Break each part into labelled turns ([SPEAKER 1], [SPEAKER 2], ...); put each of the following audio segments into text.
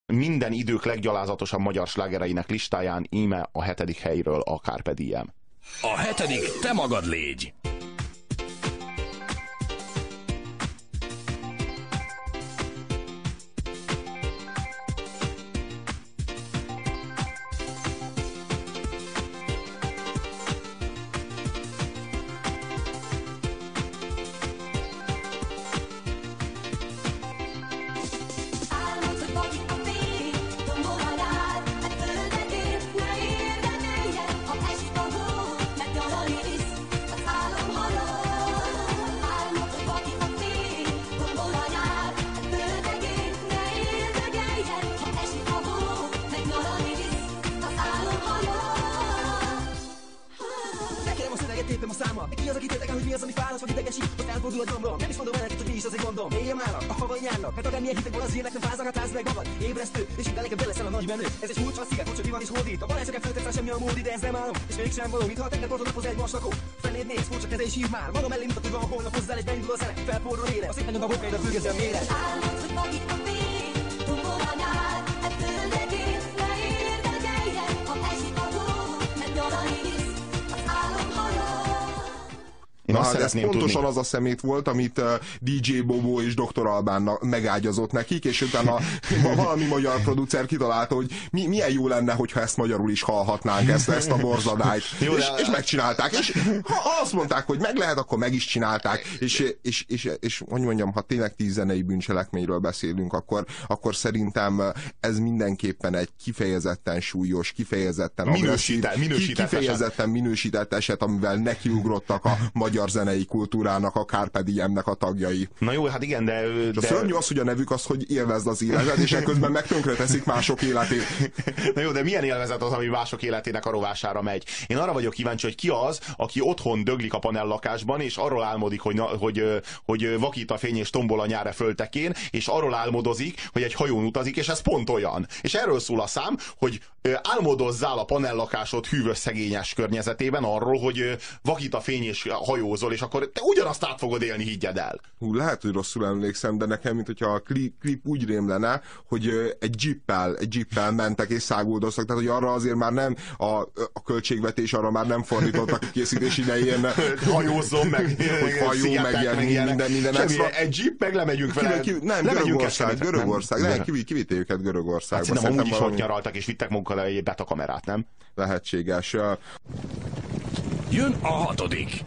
[SPEAKER 1] minden idők leggyalázatosabb magyar slágereinek listáján íme a 7. helyről a Carpe Diem.
[SPEAKER 2] A 7. te magad légy!
[SPEAKER 3] Tépem a száma, ki az, aki érdekel, hogy mi az, ami fáradt, vagy idegesít, hogy elfordul a gyomrom. Nem is mondom el neked, hogy mi is az egy gondom. Éjjel állnak, a havai nyárnak, mert akármilyen hitekből az hírnek nem fáznak, hát tázd meg magad. Ébresztő, és itt nekem beleszel a nagy menő. Ez egy furcsa sziget, hogy csak van is hódít. A balázseken föltett fel semmi a mód, de ez nem állom. És mégsem való, mintha a tengerparton napoz egy maslakó. Feléd néz, furcsa keze és hív már. Magam elé mutat, hogy van holnap hozzá egy beindul a zene. Felforró ére, a szép nagyon a bokáid a fülgezi a méret.
[SPEAKER 4] Álmod, hogy magit a fény, tombol a nyár, ettől legész, leérdekeljen, ha esik a hó, mert nyarani visz, az álom hajó.
[SPEAKER 5] Na hát ez pontosan az a szemét volt, amit DJ Bobo és Dr. Albán megágyazott nekik, és utána valami magyar producer kitalálta, hogy milyen jó lenne, hogyha ezt magyarul is hallhatnánk, ezt a borzadályt. És megcsinálták. És ha azt mondták, hogy meg lehet, akkor meg is csinálták. És hogy mondjam, ha tényleg 10 zenei bűncselekményről beszélünk, akkor szerintem ez mindenképpen egy kifejezetten súlyos, kifejezetten minősített eset, amivel nekiugrottak a magyar zenei kultúrának, a Carpe Diemnek a tagjai.
[SPEAKER 1] Na jó, hát igen, de...
[SPEAKER 5] A szörnyű az, hogy a nevük az, hogy élvezd az életet, és ekközben meg tönkreteszik mások életét.
[SPEAKER 1] Na jó, de milyen élvezet az, ami mások életének a rovására megy? Én arra vagyok kíváncsi, hogy ki az, aki otthon döglik a panellakásban, és arról álmodik, hogy vakít a fény és tombol a nyára föltekén, és arról álmodozik, hogy egy hajón utazik, és ez pont olyan. És erről szól a szám, hogy álmodozzál a panellakásod hűvös szegényes környezetében arról, hogy vakít a fény és hajózol, és akkor te ugyanazt át fogod élni, higgyed el.
[SPEAKER 5] Lehet, hogy rosszul emlékszem, de nekem, mint hogyha a klip úgy rémlene, hogy egy jeeppel mentek és száguldoztak, tehát hogy arra azért már nem a költségvetés arra már nem fordítottak a készítés idején.
[SPEAKER 1] Hajózzon meg,
[SPEAKER 5] hogy hajó, meg minden extra.
[SPEAKER 1] Egy jeep, meg lemegyünk vele.
[SPEAKER 5] Nem, Görögország. Kivitték őket Görögországba.
[SPEAKER 1] Hát szerintem amúgy is ott nyaraltak, és vittek magukkal egy betakamerát, nem?
[SPEAKER 5] Lehetséges.
[SPEAKER 2] Jön a 6.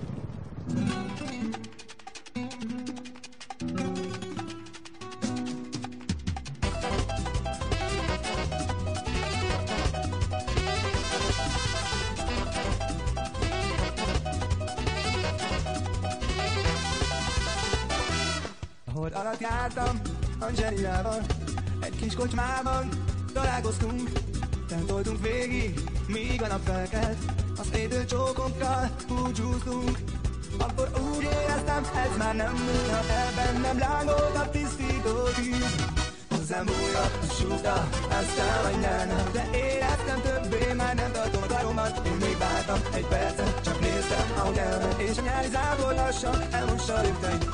[SPEAKER 3] Ahol alatt jártam, Angelinával, egy kis kocsmában találkoztunk, tentoltunk végig, míg a nap felkelt, az édő csókokkal búcsúztunk. Akkor úgy éreztem, ez már nem múlhat el, bennem lángolt a tisztító tűz. Hozzám bújott a súta, aztán anyjának, de éreztem többé, már nem tartom a karomat. Én még vártam egy percet, csak néztem, ahogy elment, és a nyári zápor lassan elmossa a lépteit.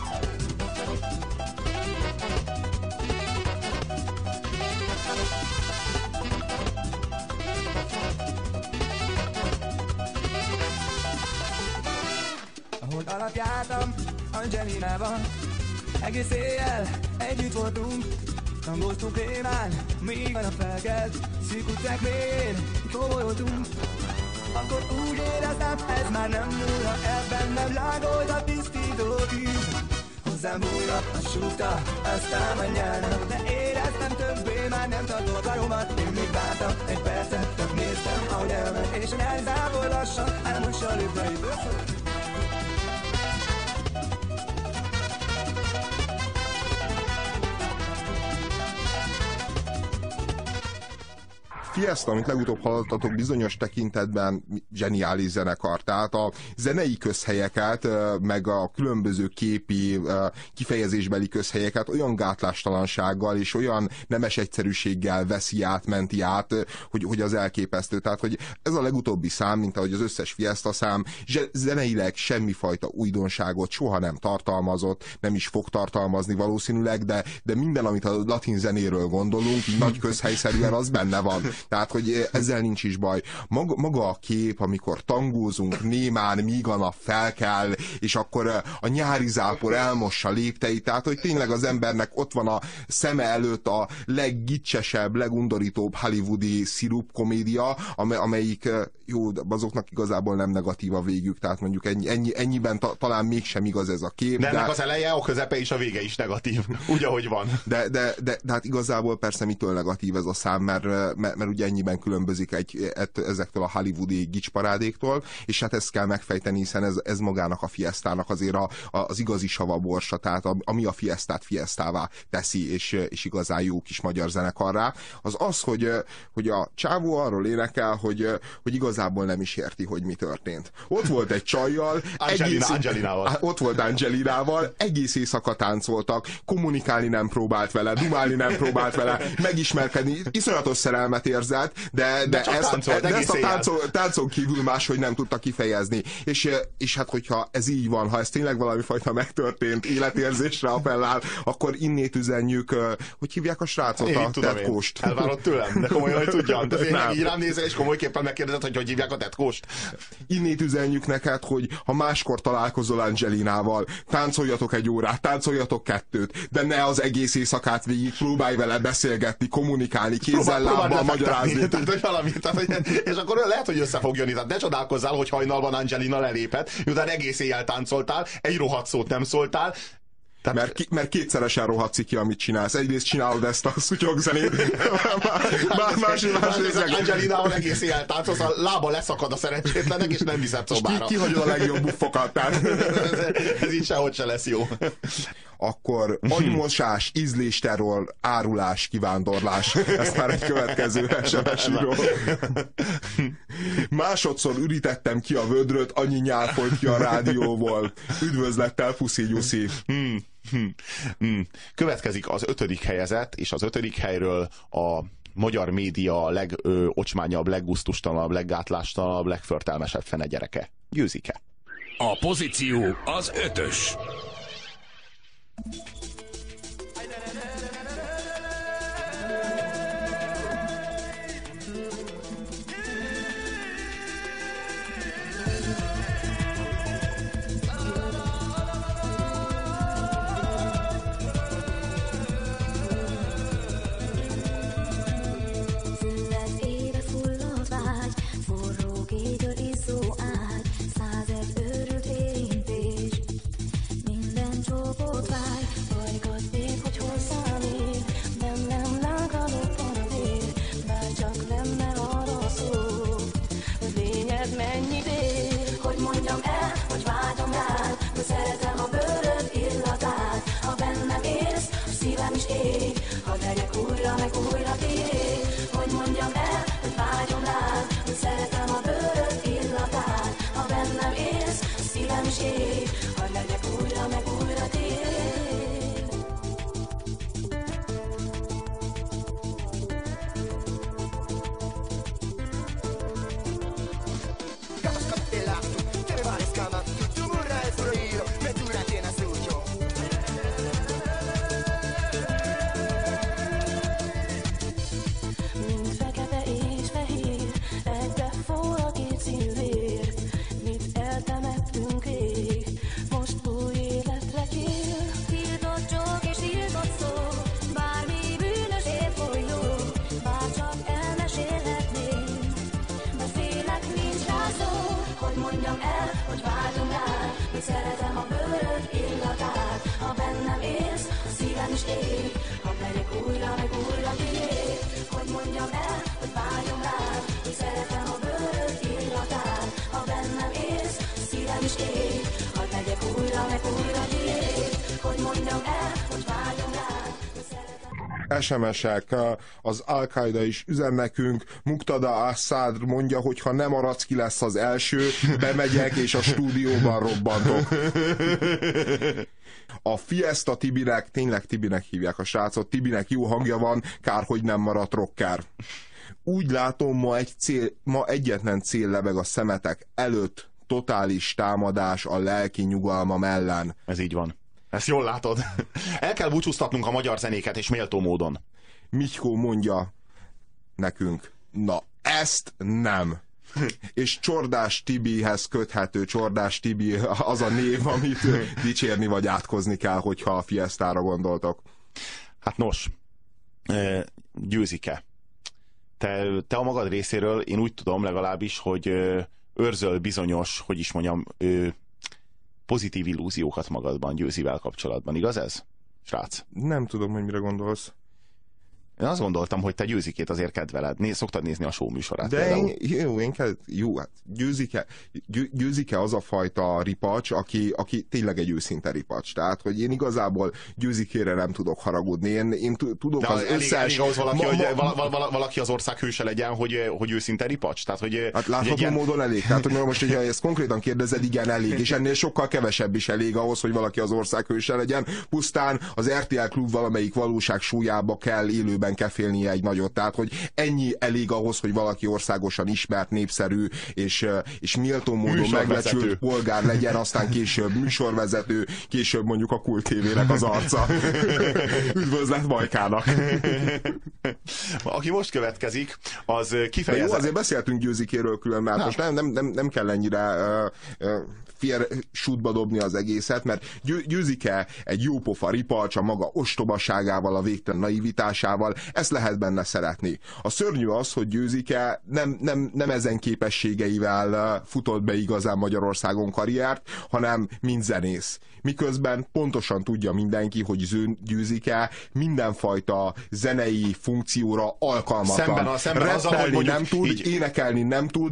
[SPEAKER 3] Ahol alatt jártam, Angelinával, egész éjjel együtt voltunk, tangoztunk rémán, míg a nap felkelt, szűk utcák végén komolyoltunk. Akkor úgy éreztem, ez már nem múlhat el, bennem lágolt a tisztító tűz. Hozzám bújott a súgta, aztán anyjának, de éreztem többé, már nem tartom a karomat. Én még vártam egy percet, csak néztem, ahogy elment, és a nyári zápor lassan elmossa a lépteit.
[SPEAKER 5] Fiesta, amit legutóbb hallottatok, bizonyos tekintetben zseniális zenekar. Tehát a zenei közhelyeket, meg a különböző képi, kifejezésbeli közhelyeket olyan gátlástalansággal és olyan nemes egyszerűséggel veszi át, menti át, hogy az elképesztő. Tehát, hogy ez a legutóbbi szám, mint ahogy az összes Fiesta szám, zeneileg semmifajta újdonságot soha nem tartalmazott, nem is fog tartalmazni valószínűleg, de minden, amit a latin zenéről gondolunk, így nagy közhelyszerűen, az benne van. Tehát, hogy ezzel nincs is baj. Maga a kép, amikor tangózunk némán, míg a nap felkel, és akkor a nyári zápor elmossa lépteit, tehát, hogy tényleg az embernek ott van a szeme előtt a leggicsesebb, legundorítóbb hollywoodi szirup komédia, amelyik jó, azoknak igazából nem negatív a végük, tehát mondjuk ennyiben talán mégsem igaz ez a kép.
[SPEAKER 1] De ennek az eleje, a közepe és a vége is negatív, úgy ahogy van.
[SPEAKER 5] De hát igazából persze mitől negatív ez a szám, mert ugye ennyiben különbözik ezektől a hollywoodi gicsparádéktól, és hát ezt kell megfejteni, hiszen ez magának a Fiestának azért az igazi savaborsa, tehát ami a Fiestát Fiestává teszi, és igazán jó kis magyar zenekarrá, az, hogy a csávó arról énekel, hogy igazából nem is érti, hogy mi történt. Ott volt egy csajjal, ott volt Angelinával, egész éjszaka táncoltak, kommunikálni nem próbált vele, dumálni nem próbált vele, megismerkedni, iszonyatos szerelmet érzett, de ezt a táncon kívül máshogy nem tudta kifejezni. És hát, hogyha ez így van, ha ez tényleg valami fajta megtörtént életérzésre appellál, akkor innét üzenjük, hogy hívják a srácot, a tetkóst.
[SPEAKER 1] Elvárod tőlem, de komolyan, hogy tudjam. De tényleg így rám nézel, és komolyképpen megkérdezed, hogy hívják a tetkóst.
[SPEAKER 5] Innét üzenjük neked, hogy ha máskor találkozol Angelinával, táncoljatok egy órát, táncoljatok 2, de ne az egész éjszakát végig próbálj vele beszélgetni, kommunikálni, kézzel, lábbal magyarázni.
[SPEAKER 1] És akkor lehet, hogy össze fog jönni. Tehát ne csodálkozzál, hogy hajnalban Angelina lelépett, miután egész éjjel táncoltál, egy rohadt szót nem szóltál.
[SPEAKER 5] Mert kétszeresen rohadsz ki, amit csinálsz. Egyrészt csinálod ezt a szutyog zenét, másrészt
[SPEAKER 1] Angelinával egész éjjel táncolsz, a lába leszakad a szerencsétlennek, és nem viszed szobára.
[SPEAKER 5] És kihagyod a legjobb buffokat.
[SPEAKER 1] Ez így sehogy se lesz jó.
[SPEAKER 5] Akkor agymosás, ízlésterror, árulás, kivándorlás. Ez már egy következő SMS író. Másodszor ürítettem ki a vödröt, annyi nyál folyt ki a rádióból. Üdvözlettel, puszi Gyuszi.
[SPEAKER 1] Következik az 5. helyezett, és az 5. helyről a magyar média legocsmányabb, leggusztustalanabb, leggátlástalabb, legförtelmesebb fene gyereke. Győzike.
[SPEAKER 2] A pozíció az 5-ös.
[SPEAKER 5] SMS-ek, az Al-Qaida is üzen nekünk, Muqtada Assad mondja, hogy ha nem maradsz, ki lesz az első, bemegyek és a stúdióban robbantok. A Fiesta Tibinek, tényleg Tibinek hívják a srácot, Tibinek jó hangja van, kár, hogy nem maradt rocker. Úgy látom, ma egyetlen cél lebeg a szemetek előtt, totális támadás a lelki nyugalmam ellen.
[SPEAKER 1] Ez így van. Ezt jól látod. El kell búcsúztatnunk a magyar zenéket, és méltó módon.
[SPEAKER 5] Mitykó mondja nekünk, na ezt nem. És Csordás Tibihez köthető, Csordás Tibi az a név, amit dicsérni vagy átkozni kell, hogyha a Fiestára gondoltok.
[SPEAKER 1] Hát nos, Győzike. Te a magad részéről, én úgy tudom legalábbis, hogy őrzöl bizonyos, hogy is mondjam, pozitív illúziókat magadban Győzivel kapcsolatban. Igaz ez, srác?
[SPEAKER 5] Nem tudom, hogy mire gondolsz.
[SPEAKER 1] Én azt gondoltam, hogy te Győzikét azért kedveled. Szoktad nézni a show műsorát.
[SPEAKER 5] De hát Győzike az a fajta ripacs, aki tényleg egy őszinte ripacs. Tehát, hogy én igazából Győzikére nem tudok haragudni. Én tudok
[SPEAKER 1] de
[SPEAKER 5] az összes...
[SPEAKER 1] Elég ahhoz valaki, hogy valaki az ország hőse legyen, hogy őszinte ripacs? Tehát, hogy
[SPEAKER 5] hát látható módon elég. Tehát, hogy most, hogyha ezt konkrétan kérdezed, igen, elég. És ennél sokkal kevesebb is elég ahhoz, hogy valaki az ország hőse legyen. Pusztán az RTL Klub valamelyik valóság súlyába kell élőben kefélnie egy nagyot. Tehát, hogy ennyi elég ahhoz, hogy valaki országosan ismert, népszerű és méltó módon megbecsült polgár legyen, aztán később műsorvezető, később mondjuk a Kult TV-nek az arca. Üdvözlet Majkának!
[SPEAKER 1] Aki most következik, az kifejezett...
[SPEAKER 5] Jó, azért beszéltünk Győzikéről külön, mert most nem kell ennyire sútba dobni az egészet, mert Győzike egy jópofa ripacs, a maga ostobaságával, a végtelen naivitásával, ezt lehet benne szeretni. A szörnyű az, hogy Győzike nem ezen képességeivel futott be igazán Magyarországon karriert, hanem mint zenész. Miközben pontosan tudja mindenki, hogy Győzike mindenfajta zenei funkcióra alkalmatlan.
[SPEAKER 1] Szemben azzal, hogy mondjuk
[SPEAKER 5] nem tud, így... énekelni nem tud,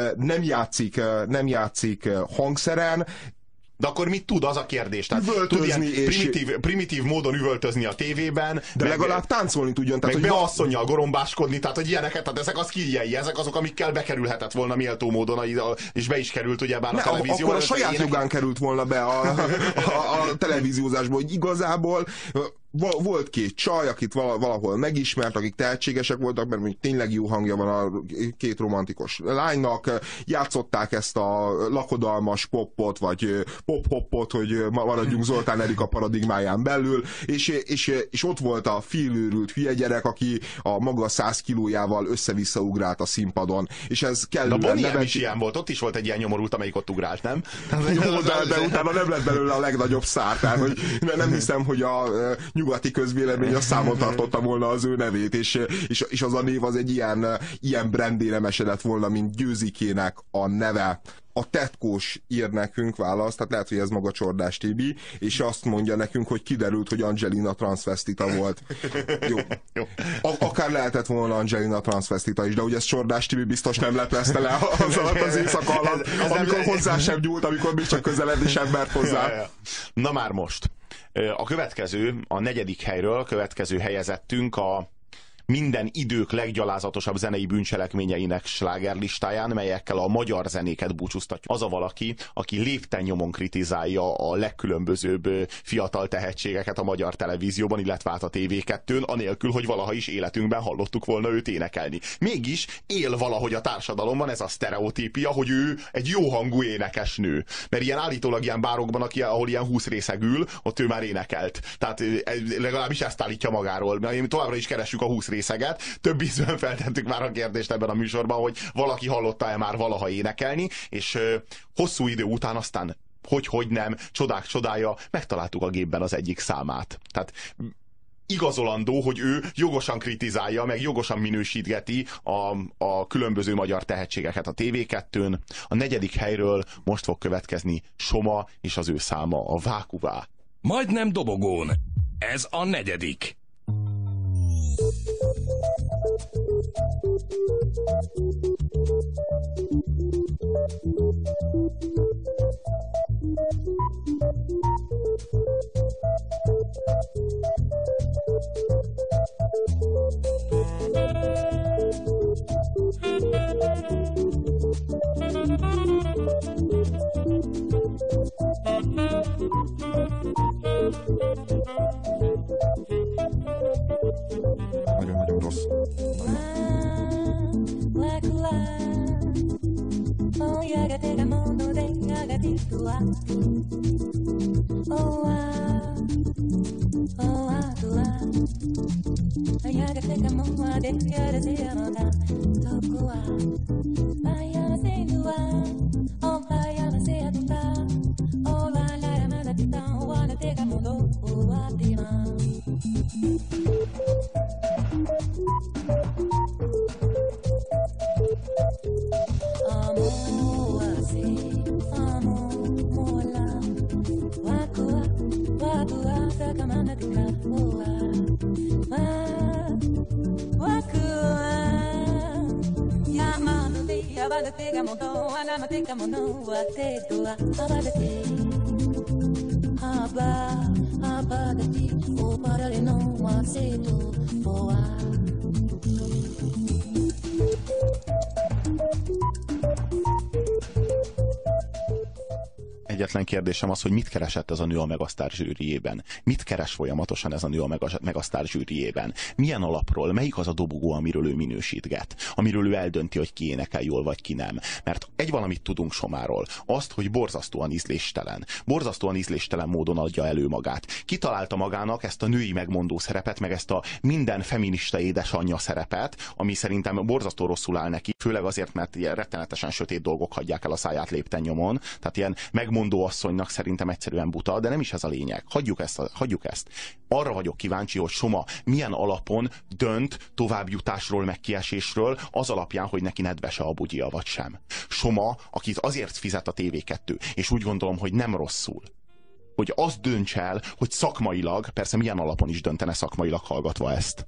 [SPEAKER 5] nem játszik hangszeren.
[SPEAKER 1] De akkor mit tud, az a kérdés? Tehát
[SPEAKER 5] tud ilyen
[SPEAKER 1] primitív módon üvöltözni a tévében.
[SPEAKER 5] De legalább táncolni tudjon.
[SPEAKER 1] Tehát, meg beasszonnyal gorombáskodni, tehát hogy ilyeneket, tehát ezek az kiljei, ezek azok, amikkel bekerülhetett volna méltó módon, és be is került ugyebár a televízióba.
[SPEAKER 5] Akkor a saját jogán került volna be a televíziózásból, hogy igazából volt két csaj, akit valahol megismert, akik tehetségesek voltak, mert mondjuk tényleg jó hangja van a két romantikus lánynak, játszották ezt a lakodalmas popot, vagy pop-hoppot, hogy maradjunk Zoltán Erika paradigmáján belül, és ott volt a félőrült hülye gyerek, aki a maga 100 kilójával össze-vissza ugrált a színpadon. És ez kellően
[SPEAKER 1] nevet... is ilyen volt, ott is volt egy ilyen nyomorult, amelyik ott ugrált, nem?
[SPEAKER 5] Jó, de utána nem lett belőle a legnagyobb szár, tehát hogy nem hiszem, hogy a nyugati közvélemény azt számon tartotta volna az ő nevét, és az a név az egy ilyen brandé nem esedett volna, mint Győzikének a neve. A Tetkós ír nekünk választ, tehát lehet, hogy ez maga Csordás Tibi, és azt mondja nekünk, hogy kiderült, hogy Angelina transvestita volt. Jó. Akár lehetett volna Angelina transvestita is, de ugye ez Csordás Tibi biztos nem leplezte le az alatt az éjszaka alatt, amikor hozzá sem nyúlt, amikor még csak közeledni sem mert hozzá.
[SPEAKER 1] Na már most. A következő, a 4. helyről, a következő helyezettünk a minden idők leggyalázatosabb zenei bűncselekményeinek slágerlistáján, melyekkel a magyar zenéket búcsúztatjuk. Az a valaki, aki lépten nyomon kritizálja a legkülönbözőbb fiatal tehetségeket a magyar televízióban, illetve hát a TV2-n, anélkül, hogy valaha is életünkben hallottuk volna őt énekelni. Mégis él valahogy a társadalomban ez a sztereotípia, hogy ő egy jó hangú énekesnő. Mert ilyen állítólag ilyen bárokban, ahol ilyen 20 részeg ül, ott ő már énekelt. Tehát legalábbis ezt állítja magáról. Továbbra is keressük a 20 részeget. Több ízben feltettük már a kérdést ebben a műsorban, hogy valaki hallotta-e már valaha énekelni, és hosszú idő után aztán hogy nem, csodák csodája, megtaláltuk a gépben az egyik számát. Tehát igazolandó, hogy ő jogosan kritizálja, meg jogosan minősítgeti a különböző magyar tehetségeket a TV2-n. A 4. helyről most fog következni Soma és az ő száma, a Vákuvá.
[SPEAKER 2] Majdnem dobogón. Ez a 4.
[SPEAKER 1] Egyetlen kérdésem az, hogy mit keresett ez a nő a Megasztár zsűriében? Mit keres folyamatosan ez a nő a Megasztár zsűriében? Milyen alapról? Melyik az a dobogó, amiről ő minősítget? Amiről ő eldönti, hogy ki énekel jól, vagy ki nem? Mert egy valamit tudunk Somáról. Azt, hogy borzasztóan ízléstelen. Borzasztóan ízléstelen módon adja elő magát. Kitalálta magának ezt a női megmondó szerepet, meg ezt a minden feminista édesanyja szerepet, ami szerintem borzasztó rosszul áll neki, főleg azért, mert ilyen rettenetesen sötét dolgok hagyják el a száját lépten nyomon. Tehát ilyen megmondó asszonynak szerintem egyszerűen buta, de nem is ez a lényeg. Hagyjuk ezt. Arra vagyok kíváncsi, hogy Soma milyen alapon dönt továbbjutásról, meg kiesésről, az alapján, hogy neki nedvese a bugyja vagy sem. Soma, akit azért fizet a TV2, és úgy gondolom, hogy nem rosszul, hogy azt dönts el, hogy szakmailag, persze milyen alapon is döntene szakmailag hallgatva ezt.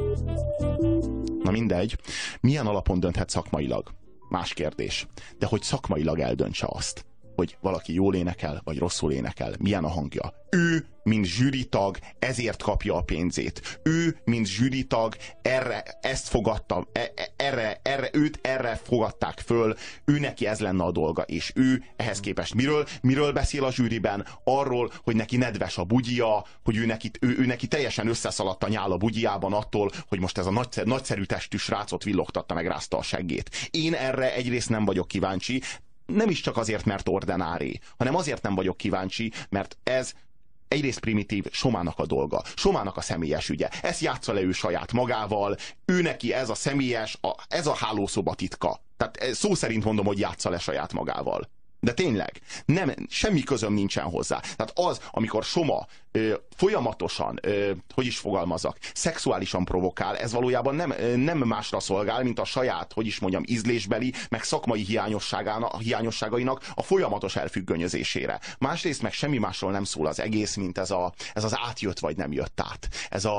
[SPEAKER 1] Na mindegy, milyen alapon dönthet szakmailag? Más kérdés. De hogy szakmailag eldöntse azt, hogy valaki jól énekel, vagy rosszul énekel, milyen a hangja. Ő, mint zsűritag, ezért kapja a pénzét. Ő, mint zsűritag, ezt fogadta, őt erre fogadták föl, ő neki ez lenne a dolga, és ő ehhez képest miről beszél a zsűriben? Arról, hogy neki nedves a bugyja, hogy ő neki teljesen összeszaladt a nyál a bugyjában attól, hogy most ez a nagyszerű testű srácot villogtatta, meg rázta a seggét. Én erre egyrészt nem vagyok kíváncsi, nem is csak azért, mert ordinári, hanem azért nem vagyok kíváncsi, mert ez egyrészt primitív, Somának a dolga, Somának a személyes ügye. Ezt játsza le ő saját magával, ő neki ez a személyes, ez a hálószoba titka. Tehát szó szerint mondom, hogy játsza le saját magával. De tényleg, semmi közöm nincsen hozzá. Tehát az, amikor Soma folyamatosan, hogy is fogalmazzak, szexuálisan provokál, ez valójában nem másra szolgál, mint a saját, hogy is mondjam, ízlésbeli, meg szakmai hiányosságainak a folyamatos elfüggönyözésére. Másrészt meg semmi másról nem szól az egész, mint ez az átjött vagy nem jött át.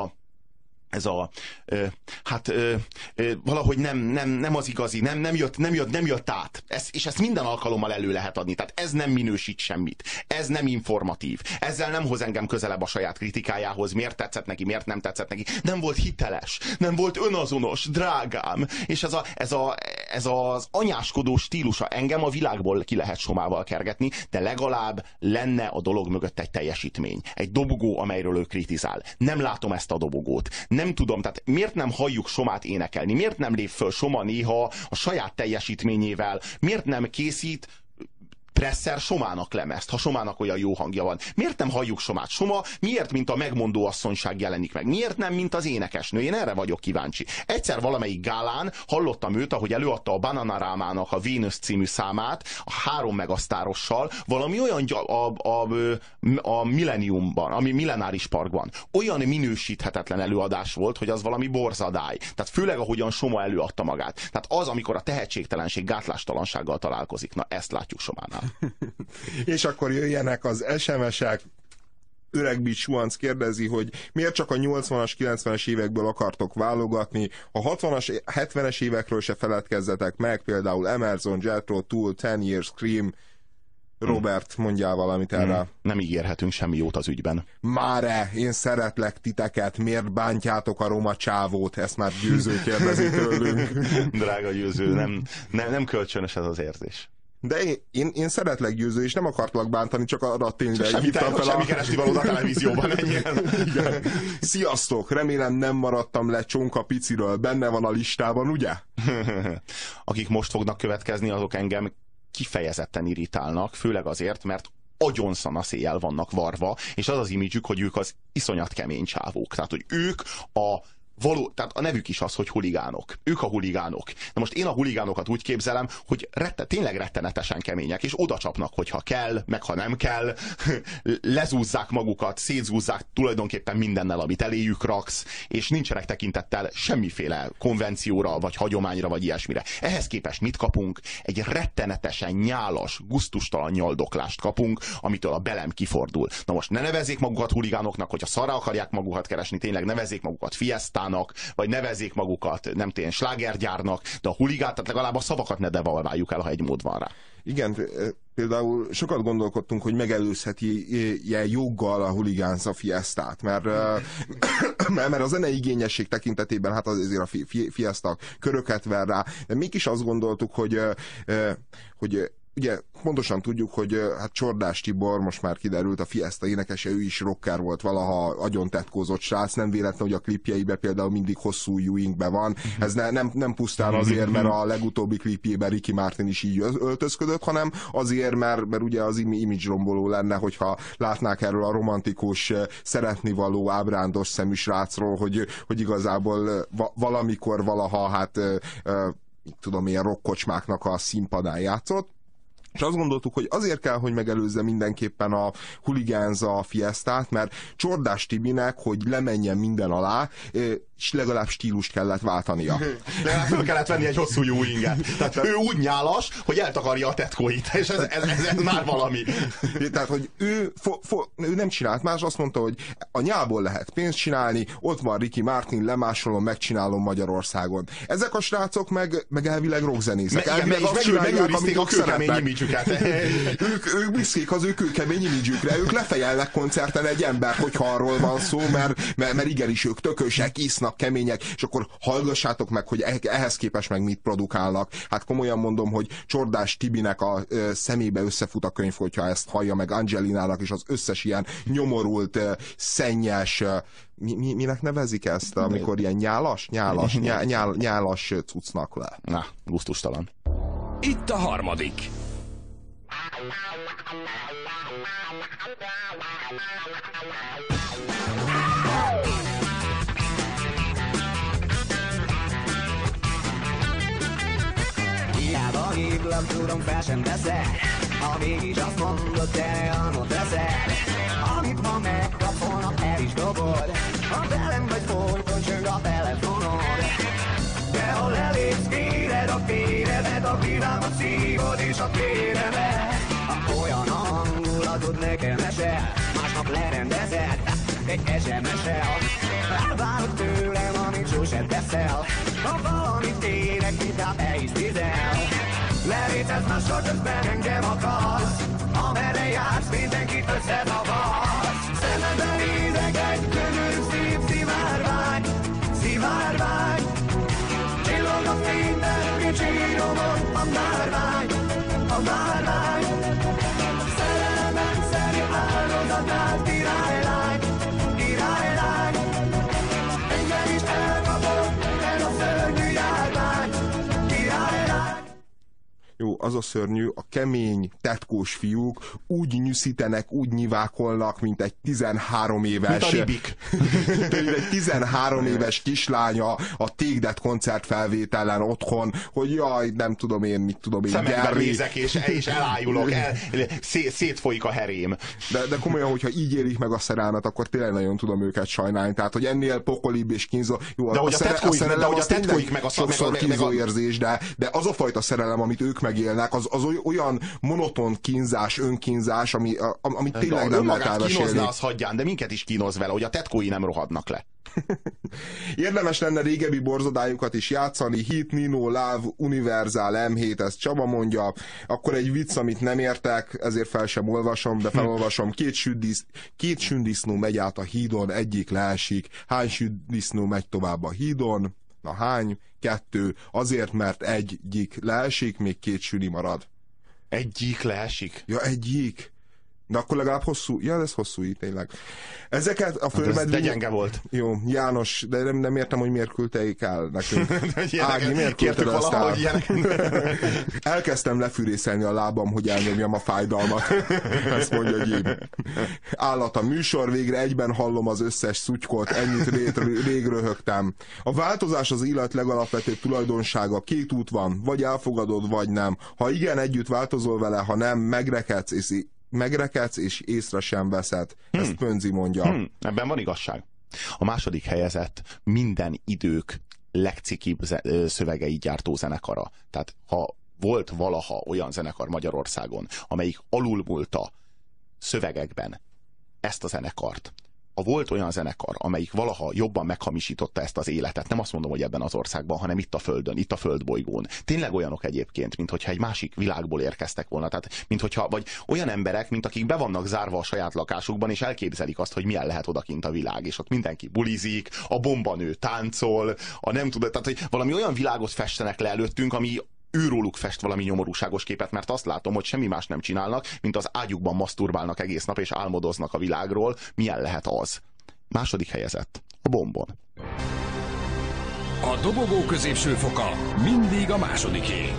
[SPEAKER 1] Valahogy nem az igazi, nem jött át. És ezt minden alkalommal elő lehet adni. Tehát ez nem minősít semmit. Ez nem informatív. Ezzel nem hoz engem közelebb a saját kritikájához. Miért tetszett neki, miért nem tetszett neki. Nem volt hiteles, nem volt önazonos, drágám. És ez az anyáskodó stílusa engem a világból ki lehet Somával kergetni, de legalább lenne a dolog mögött egy teljesítmény. Egy dobogó, amelyről ő kritizál. Nem látom ezt a dobogót. Nem tudom, tehát miért nem halljuk Somát énekelni? Miért nem lép föl Soma néha a saját teljesítményével? Miért nem készít Presser Somának lemezt, ha Somának olyan jó hangja van? Miért nem halljuk Somát? Soma miért, mint a megmondó asszonyság jelenik meg? Miért nem, mint az énekesnő? Én erre vagyok kíváncsi. Egyszer valamelyik gálán hallottam őt, ahogy előadta a Bananarámának a Venus című számát, a 3 megasztárossal, valami olyan a Millenniumban, ami Millenáris Parkban. Olyan minősíthetetlen előadás volt, hogy az valami borzadály. Tehát főleg, ahogyan Soma előadta magát. Tehát az, amikor a tehetségtelenség gátlástalansággal találkozik. Na, ezt látjuk Sománál.
[SPEAKER 5] És akkor jöjjenek az SMS-ek. Öreg Beach Suanc kérdezi, hogy miért csak a 80-as, 90-es évekből akartok válogatni, a 60-as, 70-es évekről se feledkezzetek meg, például Emerson, Jethro Tull, 10 Years, Scream. Robert, mondjál valamit erre.
[SPEAKER 1] Nem ígérhetünk semmi jót az ügyben.
[SPEAKER 5] Máre, én szeretlek titeket, miért bántjátok a roma csávót? Ezt már Győző kérdezi tőlünk.
[SPEAKER 1] Drága Győző, nem kölcsönös ez az érzés.
[SPEAKER 5] De én szeretlek, Győző, és nem akartlak bántani, csak arra tényleg
[SPEAKER 1] hívtam fel semmi keresti valód a televízióban.
[SPEAKER 5] Igen. Sziasztok, remélem nem maradtam le Csonka Piciről, benne van a listában, ugye?
[SPEAKER 1] Akik most fognak következni, azok engem kifejezetten irritálnak, főleg azért, mert agyonszana széjjel vannak varva, és az az imidzsük, hogy ők az iszonyat kemény csávók. Tehát, hogy ők tehát a nevük is az, hogy huligánok. Ők a huligánok. Na most én a huligánokat úgy képzelem, hogy tényleg rettenetesen kemények, és oda csapnak, hogyha kell, meg ha nem kell, lezúzzák magukat, szétzúzzák tulajdonképpen mindennel, amit eléjük raksz, és nincsenek tekintettel semmiféle konvencióra, vagy hagyományra, vagy ilyesmire. Ehhez képest mit kapunk? Egy rettenetesen nyálas, gusztustalan nyaldoklást kapunk, amitől a belem kifordul. Na most ne nevezzék magukat huligánoknak, hogyha szarra akarják magukat keresni, tényleg nevezzék magukat fiesztának, vagy nevezzék magukat, nem tudom, slágergyárnak, de a huligát, tehát legalább a szavakat ne devalváljuk el, ha egy mód van rá.
[SPEAKER 5] Igen, például sokat gondolkodtunk, hogy megelőzheti ilyen joggal a huligánz a fiesztát, mert a zenei igényesség tekintetében hát azért a fieszta köröket ver rá, de mégis azt gondoltuk, hogy ugye pontosan tudjuk, hogy hát Csordás Tibor, most már kiderült, a Fiesta énekese, ő is rocker volt valaha, agyon tetkózott srác, nem véletlen, hogy a klipjeiben például mindig hosszú ujjingbe van. Ez nem pusztán azért, mert a legutóbbi klipjében Ricky Martin is így öltözködött, hanem azért, mert ugye az image romboló lenne, hogyha látnák erről a romantikus, szeretnivaló, ábrándos szemű srácról, hogy igazából valamikor valaha, hát tudom, ilyen rockkocsmáknak a színpadán játszott. És azt gondoltuk, hogy azért kell, hogy megelőzze mindenképpen a huligánza a Fiestát, mert Csordás Tibinek, hogy lemenjen minden alá, és legalább stílust kellett váltania.
[SPEAKER 1] Legalább föl kellett venni egy hosszú jó inget. Tehát ő úgy nyálas, hogy eltakarja a tetkóit, és ez már valami.
[SPEAKER 5] Tehát, hogy ő nem csinált más, azt mondta, hogy a nyálból lehet pénzt csinálni, ott van Ricky Martin, lemásolom, megcsinálom Magyarországon. Ezek a srácok meg elvileg rockzenészek. Elvileg azt csinálják, amit ők szeretnek. Ők büszkék az ő kőkemény imidzsükre, ők lefejelnek koncerten egy ember, hogyha arról van szó, mert igenis ők tökösek, isznak, kemények, és akkor hallgassátok meg, hogy ehhez képest meg mit produkálnak. Hát komolyan mondom, hogy Csordás Tibinek a szemébe összefut a könyv, hogyha ezt hallja meg Angelinának, és az összes ilyen nyomorult, szennyes, minek nevezik ezt, amikor ilyen nyálas cuccnak le.
[SPEAKER 1] Na, gusztustalan.
[SPEAKER 2] Itt a harmadik.
[SPEAKER 3] Hiába hívlak, tudom, fel sem teszed. Ha mégis azt mondod, te anot teszed. Amit ma megkapsz, holnap el is dobod. Ha velem vagy, folyton csöng a telefonod. De ha lelépsz, kéred a féredet, a vidámat szívod és a kéremet. Olyan a hangulatod, nekem esel, másnap lerendezed egy SMS-el. Elvárod tőlem, amit sosem teszel. Ha valamit tényleg, inkább el is tizel. Lerétesz mással, közben engem akarsz. Amerre jársz, mindenkit összedavasz. Szemedben nézek egy gyönyörű szép szivárvány, szivárvány. Csillog a fényben, kicsinomod a márvány, a márvány. Szerelmem szeri áldozatát, királylány, királylány. Engem is elkapott ez a szörnyű járvány, királylány.
[SPEAKER 5] Jó, az a szörnyű, a kemény, tetkós fiúk úgy nyűszítenek, úgy nyivákolnak, mint egy 13 éves...
[SPEAKER 1] Mint a Ribik.
[SPEAKER 5] Egy 13 éves kislánya a Take koncertfelvételen otthon, hogy jaj, nem tudom én, mit tudom én,
[SPEAKER 1] szememben nézek, és elájulok, szétfolyik a herém.
[SPEAKER 5] De komolyan, hogyha így élik meg a szerelmet, akkor tényleg nagyon tudom őket sajnálni. Tehát, hogy ennél pokolibb és kínzó... Jó,
[SPEAKER 1] de hogy a tetkóik meg a
[SPEAKER 5] sokszor kínzó érzés, de az a fajta szerelem, amit ők megélnek, az olyan monoton kínzás, önkínzás, amit tényleg nem lehet elmesélni.
[SPEAKER 1] Kínozna, az hagyján, de minket is kínoz vele, hogy a tetkói nem rohadnak le.
[SPEAKER 5] Érdemes lenne régebbi borzodájukat is játszani. Hit, Nino, Love, Universal, M7, ezt Csaba mondja. Akkor egy vicc, amit nem értek, ezért fel sem olvasom, de felolvasom. Két sündisznó megy át a hídon, egyik leesik. Hány sündisznó megy tovább a hídon? Na hány? 2. Azért, mert egyik leesik, még 2 süni marad.
[SPEAKER 1] Egyik leesik?
[SPEAKER 5] Ja, egyik. De akkor legalább hosszú, ja, ez hosszú így tényleg. Ezeket a fölmedvény...
[SPEAKER 1] De gyenge volt.
[SPEAKER 5] Jó, János, de nem értem, hogy miért küldteik el nekünk. Ági, miért küldted ezt el? Elkezdtem lefűrészelni a lábam, hogy elnyomjam a fájdalmat. Ezt mondja Gyim. Állat a műsor, végre egyben hallom az összes szutykot, ennyit rég röhögtem. A változás az élet legalapvetőbb tulajdonsága, két út van, vagy elfogadod, vagy nem. Ha igen, együtt változol vele, ha nem, megrekedsz és észre sem veszed. Ezt Pönzi mondja.
[SPEAKER 1] Ebben van igazság. A második helyezett minden idők legcikibb szövegei gyártó zenekara. Tehát ha volt valaha olyan zenekar Magyarországon, amelyik alulmúlta szövegekben ezt a zenekart, ha volt olyan zenekar, amelyik valaha jobban meghamisította ezt az életet, nem azt mondom, hogy ebben az országban, hanem itt a Földön, itt a Földbolygón. Tényleg olyanok egyébként, mint hogyha egy másik világból érkeztek volna. Tehát, mint hogyha, vagy olyan emberek, mint akik be vannak zárva a saját lakásukban, és elképzelik azt, hogy milyen lehet odakint a világ, és ott mindenki bulizik, a bombanő táncol, a nem tudom, tehát, hogy valami olyan világot festenek le előttünk, ami őróluk fest valami nyomorúságos képet, mert azt látom, hogy semmi más nem csinálnak, mint az ágyukban maszturbálnak egész nap, és álmodoznak a világról. Milyen lehet az? Második helyezett. A Bombon.
[SPEAKER 2] A dobogó középső foka mindig a másodiké.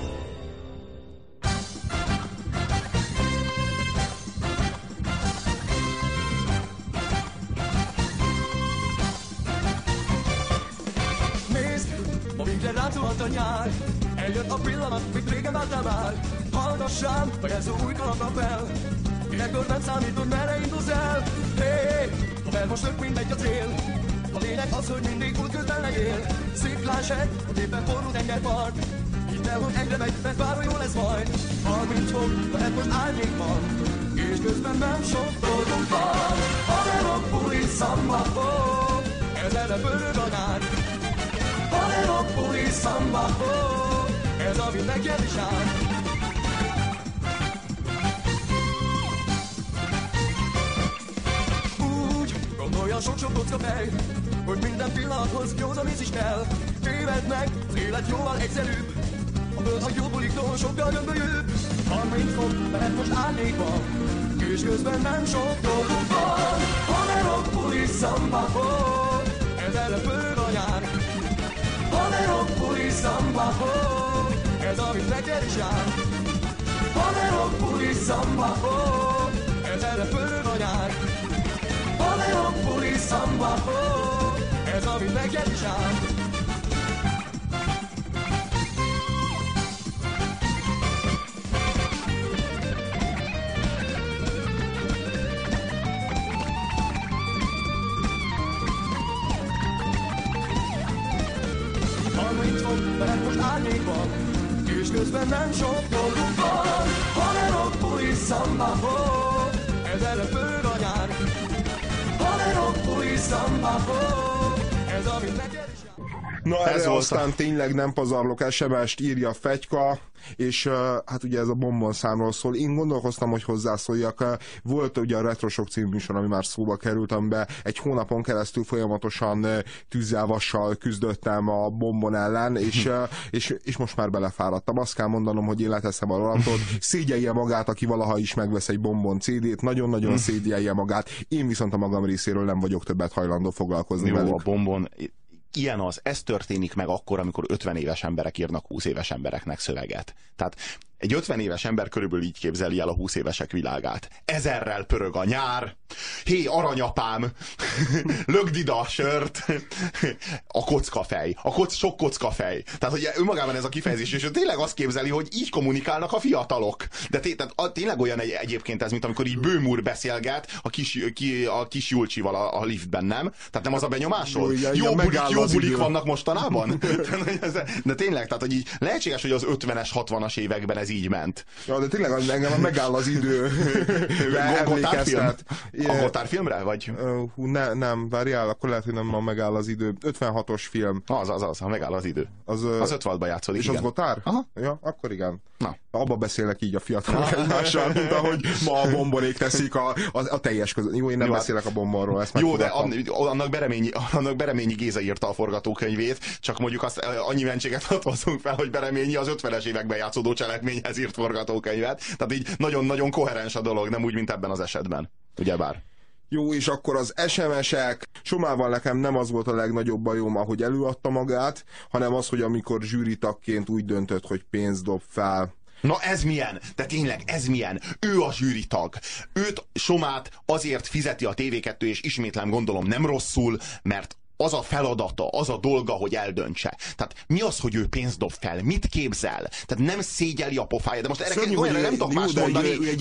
[SPEAKER 3] Nézd, ma végre rátolt a nyár. Eljött a pillanat, mit régen vártál már. Hallgassám, hogy ez új kalapra fel. Direktől nem számítod, merre indulsz el. Hé, ha fel most tök mindegy a cél. A lényeg az, hogy mindig útközben legyél. Szikláseg, hogy éppen forró tengerpart. Hidd el, hogy egyre megy, mert bárhol jó lesz majd. 30 fok, lehet most árnyék van. És közben nem sok dolgunk van. A Leroppuli szamba, ezerre pörög a nyár. A Leroppuli szamba, ez a mind neked is áll. Úgy gondolja sok-sok kocka fej, hogy minden pillanathoz józan ész is kell. Téved meg, az élet jóval egyszerűbb. A föld a jó buliktól sokkal gömbölyűbb. 30 fok, lehet most árnyék van, és közben nem sok dolgunk van. A Leroppuli szamba, ez erre pörög a nyár. A Leroppuli szamba, ez amit neked is jár. A Leroppuli szamba, ez erre pörög a nyár. A Leroppuli szamba, ez amit neked is jár. Mert most árnyék van, és közben nem sok dolgunk van. A Leroppuli szamba, ez erre pörög a nyár. A Leroppuli szamba, ez amit neked is jár.
[SPEAKER 5] Na erre aztán tényleg nem pazarlok SMS-t, írja Fegyka, és hát ugye ez a Bombon számról szól. Én gondolkoztam, hogy hozzászóljak. Volt ugye a Retrosok című műsor, ami már szóba került, amiben egy hónapon keresztül folyamatosan tűzzel-vassal küzdöttem a Bombon ellen, és most már belefáradtam. Azt kell mondanom, hogy én leteszem a rolantot. Szégyelje magát, aki valaha is megvesz egy Bombon CD-t, nagyon-nagyon szégyelje magát. Én viszont a magam részéről nem vagyok többet hajlandó foglalkozni velük.
[SPEAKER 1] A Bombon... Ilyen az, ez történik meg akkor, amikor 50 éves emberek írnak 20 éves embereknek szöveget. Tehát egy 50 éves ember körülbelül így képzeli el a 20 évesek világát. Ezerrel pörög a nyár, hé, aranyapám, lögd ide a sört, a kockafej, sok kockafej. Tehát, hogy önmagában ez a kifejezés, és ő tényleg azt képzeli, hogy így kommunikálnak a fiatalok. De tényleg olyan egyébként ez, mint amikor így Bőmúr beszélget a kis Julcsival a liftben, nem? Tehát nem az a benyomásod? Jó bulik vannak mostanában? De tényleg, tehát hogy így lehetséges, hogy az 50-es, 60-as években ez így ment.
[SPEAKER 5] Ja, de tényleg engem megáll az idő.
[SPEAKER 1] A Gotár-filmre, vagy?
[SPEAKER 5] Nem, várjál, akkor lehet, hogy nem ma megáll az idő. 56-os film.
[SPEAKER 1] Az, ha megáll az idő. Az 56-ban játszódik,
[SPEAKER 5] és
[SPEAKER 1] igen.
[SPEAKER 5] az Gotár?
[SPEAKER 1] Aha.
[SPEAKER 5] Ja, akkor igen.
[SPEAKER 1] Na.
[SPEAKER 5] Abba beszélnek így a fiatalok egymással, mint ahogy ma a bombonék teszik a teljes között. Jó, én nem beszélek a bombonról, ezt
[SPEAKER 1] jó, de annak Bereményi Géza írta a forgatókönyvét, csak mondjuk azt annyi mentséget hozzunk fel, hogy Bereményi az 50-es években játszódó cselekményhez írt forgatókönyvet. Tehát így nagyon-nagyon koherens a dolog, nem úgy, mint ebben az esetben. Ugyebár.
[SPEAKER 5] Jó, és akkor az SMS-ek. Somával nekem nem az volt a legnagyobb bajom, ahogy előadta magát, hanem az, hogy amikor zsűritagként úgy döntött, hogy pénzt dob fel.
[SPEAKER 1] Na ez milyen? De tényleg ez milyen? Ő a zsűritag. Őt, Somát azért fizeti a TV2, és ismétlem gondolom nem rosszul, mert az a feladata, az a dolga, hogy eldöntse. Tehát mi az, hogy ő pénzt dob fel? Mit képzel? Tehát nem szégyeli a pofája, de most erre olyan nem tudok más mondani.
[SPEAKER 5] Ő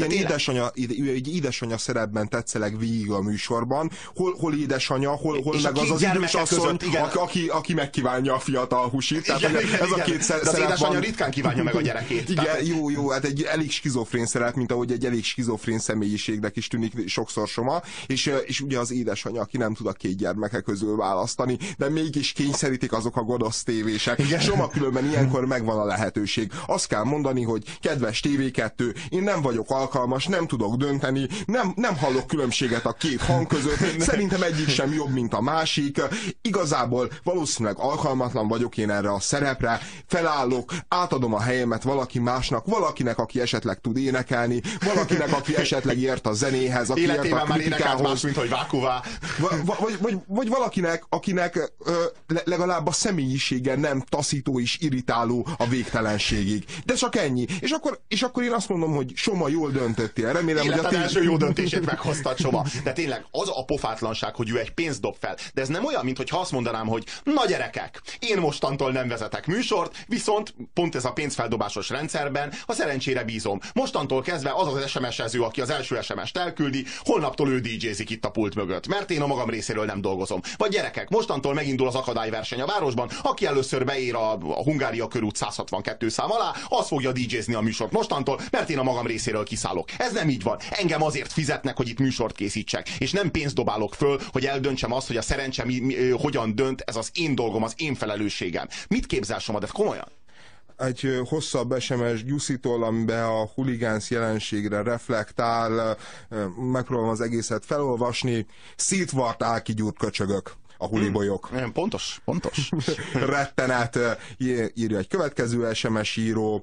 [SPEAKER 5] egy édesanyja szerepben tetszeleg végig a műsorban. Hol édesanyja, hol meg az idős asszony, aki megkívánja a fiatal husit. Tehát ez a két szerep van.
[SPEAKER 1] De az édesanyja ritkán kívánja meg a gyerekét.
[SPEAKER 5] Igen, jó, hát egy elég skizofrén szerep, mint ahogy egy elég skizofrén személyiségnek is tűnik sokszor Soma. És ugye az édesanyja, aki nem tud a két gyermeke közül választani, de mégis kényszerítik azok a gonosz tévések. Soma különben ilyenkor megvan a lehetőség. Azt kell mondani, hogy kedves TV2, én nem vagyok alkalmas, nem tudok dönteni, nem hallok különbséget a két hang között, szerintem egyik sem jobb, mint a másik. Igazából valószínűleg alkalmatlan vagyok én erre a szerepre, felállok, átadom a helyemet valaki másnak, valakinek, aki esetleg tud énekelni, valakinek, aki esetleg ért a zenéhez, aki ért a kritikához.
[SPEAKER 1] Mint hogy Vákuvá.
[SPEAKER 5] Vagy valakinek, akinek legalább a személyisége nem taszító és irritáló a végtelenségig. De csak ennyi. És akkor én azt mondom, hogy Soma, jól döntöttél. Remélem,
[SPEAKER 1] hogy a első jó döntését meghoztad, Soma. De tényleg az a pofátlanság, hogy ő egy pénzt dob fel. De ez nem olyan, mintha azt mondanám, hogy na gyerekek, én mostantól nem vezetek műsort, viszont pont ez a pénzfeldobásos rendszerben a szerencsére bízom. Mostantól kezdve az az SMS-ező, aki az első SMS-t elküldi, holnaptól ő DJ-zik itt a pult mögött, mert én a magam részéről nem dolgozom. Vagy gyerekek, mostantól megindul az akadályverseny a városban, aki először beér a Hungária körút 162 szám alá, az fogja DJ-zni a műsort mostantól, mert én a magam részéről kiszállok. Ez nem így van. Engem azért fizetnek, hogy itt műsort készítsek, és nem pénzt dobálok föl, hogy eldöntsem azt, hogy a szerencse hogyan dönt, ez az én dolgom, az én felelősségem. Mit képzel, Soma, de komolyan?
[SPEAKER 5] Egy hosszabb SMS Gyuszitól, amiben a huligánsz jelenségre reflektál, megpróbálom az egészet felolvasni. Szétvart álkigyúrt köcsögök a hulibolyok.
[SPEAKER 1] Pontos.
[SPEAKER 5] Rettenet, írja egy következő SMS író.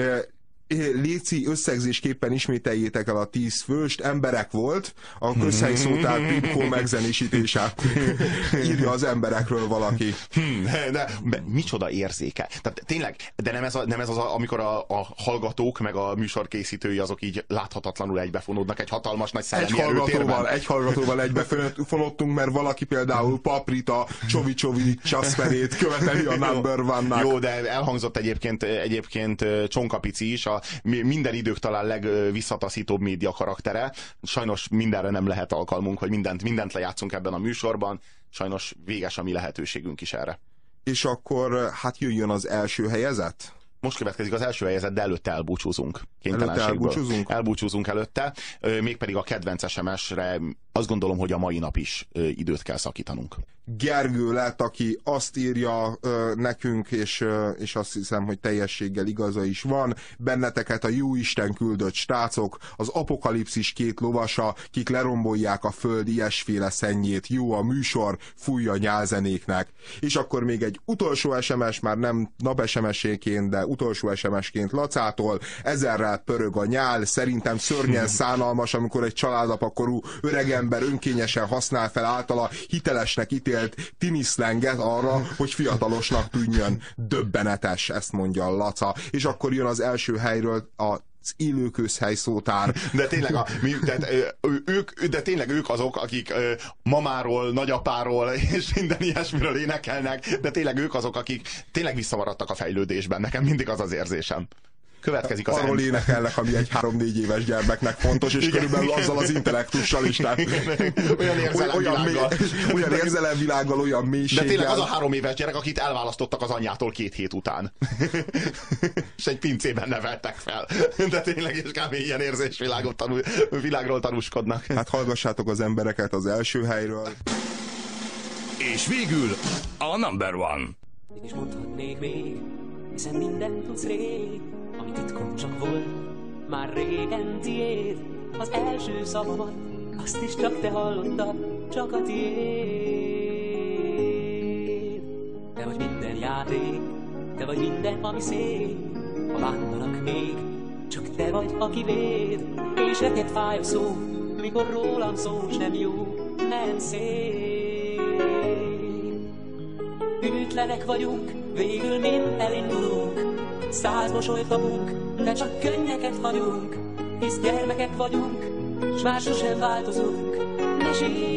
[SPEAKER 5] Léci, összegzésképpen ismételjétek el a 10 főst, emberek volt, a közhelyszótár Pipko megzenésítésát írja az emberekről valaki.
[SPEAKER 1] De micsoda érzéke. Tehát tényleg, de nem ez az, amikor a hallgatók meg a műsorkészítői azok így láthatatlanul egybefonódnak egy hatalmas nagy szellemi erőtérben.
[SPEAKER 5] Egy hallgatóval egybefonódtunk, mert valaki például Paprita, Csovi Csasszmerét követeli a number one-nak.
[SPEAKER 1] Jó, de elhangzott egyébként Csonkapici is, minden idők talán legvisszataszítóbb média karaktere. Sajnos mindenre nem lehet alkalmunk, hogy mindent lejátszunk ebben a műsorban. Sajnos véges a mi lehetőségünk is erre.
[SPEAKER 5] És akkor hát jöjjön az első helyezett?
[SPEAKER 1] Most következik az első helyezett, de előtte elbúcsúzunk. Elbúcsúzunk előtte. Mégpedig a kedvenc SMS-re azt gondolom, hogy a mai nap is időt kell szakítanunk.
[SPEAKER 5] Gergő lett, aki azt írja nekünk, és azt hiszem, hogy teljességgel igaza is van, benneteket a jóisten küldött srácok, az apokalipszis két lovasa, kik lerombolják a föld ilyesféle szennyét, jó a műsor, fúj a nyálzenéknek. És akkor még egy utolsó SMS, már nem nap SMS-éként, de utolsó SMS-ként Lacától, ezerrel pörög a nyál, szerintem szörnyen szánalmas, amikor egy családapakorú öregember önkényesen használ fel általa hitelesnek ítélt tiniszlenget arra, hogy fiatalosnak tűnjön. Döbbenetes, ezt mondja Laca. És akkor jön az első helyről az élőközhelyszótár.
[SPEAKER 1] De tényleg ők azok, akik mamáról, nagyapáról és minden ilyesmiről énekelnek, de tényleg ők azok, akik tényleg visszamaradtak a fejlődésben. Nekem mindig az az érzésem. Következik az
[SPEAKER 5] arról énekelnek, ami egy 3-4 éves gyermeknek fontos, és körülbelül azzal az intellektussal is. Olyan érzelemvilággal, olyan mélységgel.
[SPEAKER 1] De tényleg az a 3 éves gyerek, akit elválasztottak az anyjától 2 hét után. És egy pincében neveltek fel. De tényleg is kb. Ilyen érzésvilágról tanúskodnak.
[SPEAKER 5] Hát hallgassátok az embereket az első helyről.
[SPEAKER 2] És végül a number one.
[SPEAKER 3] És mondhatnék még
[SPEAKER 6] hiszen mindent tudsz rég, ami titkon csak volt, már régen tiéd. Az első szavamat, azt is csak te hallottad, csak a tiéd. Te vagy minden játék, te vagy minden, ami szép, ha bántanak még, csak te vagy, aki véd, és neked fáj a szó, mikor rólam szó, s nem jó, nem szép. Hűtlenek vagyunk, végül mind elindulunk, 100 mosolyt kapunk, de csak könnyeket hagyunk, hisz gyermekek vagyunk, s már sosem változunk. Ne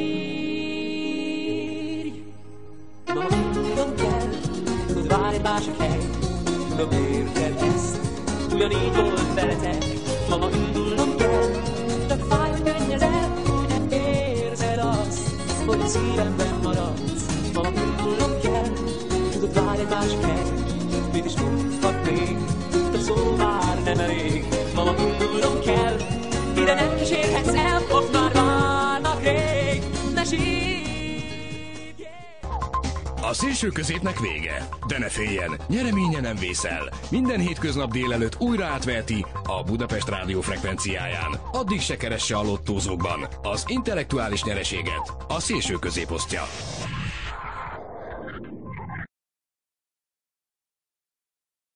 [SPEAKER 6] sírj! Ma tudom kell, tud várj egy másik hely, tudom érted ezt, ugyanígy volt veletek. Mama, indulnom kell, csak fáj, hogy könnyezed, úgy érzed azt, hogy a szívemben maradsz. Mama, indulnom kell, tudod, várj egy másik hely, mit is tudhatnék, de szó már nem elég. Mama, indulnom kell, ide nem kísérhetsz el, ott már várnak rég. Ne sírj!
[SPEAKER 2] A szélső középnek vége, de ne féljen, nyereménye nem vészel. Minden hétköznap délelőtt újra átveheti a Budapest rádió frekvenciáján. Addig se keresse a lottózókban az intellektuális nyereséget, a szélső közép osztja.